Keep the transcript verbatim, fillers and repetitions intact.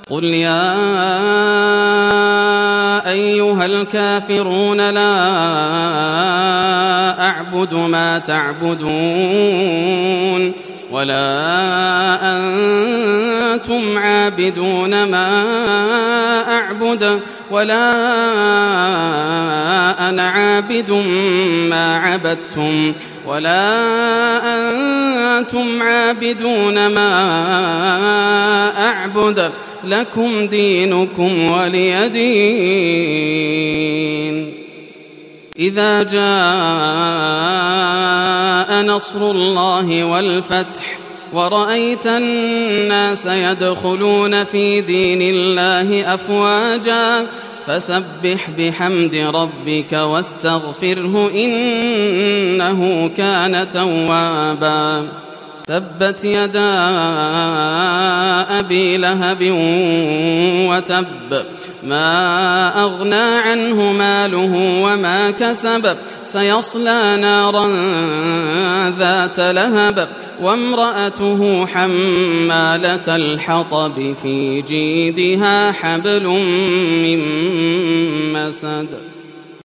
قل يا أيها الكافرون لا أعبد ما تعبدون ولا أنتم عابدون ما أعبد ولا أنا عابد ما عبدتم ولا أنتم عابدون ما أعبد لكم دينكم ولي دين. إذا جاء نصر الله والفتح ورأيت الناس يدخلون في دين الله أفواجا فسبح بحمد ربك واستغفره إنه كان توابا. تبت يدا أبي لهب وتب ما أغنى عنه ماله وما كسب سيصلى نارا ذات لهب وامرأته حمالة الحطب في جيدها حبل من مسد.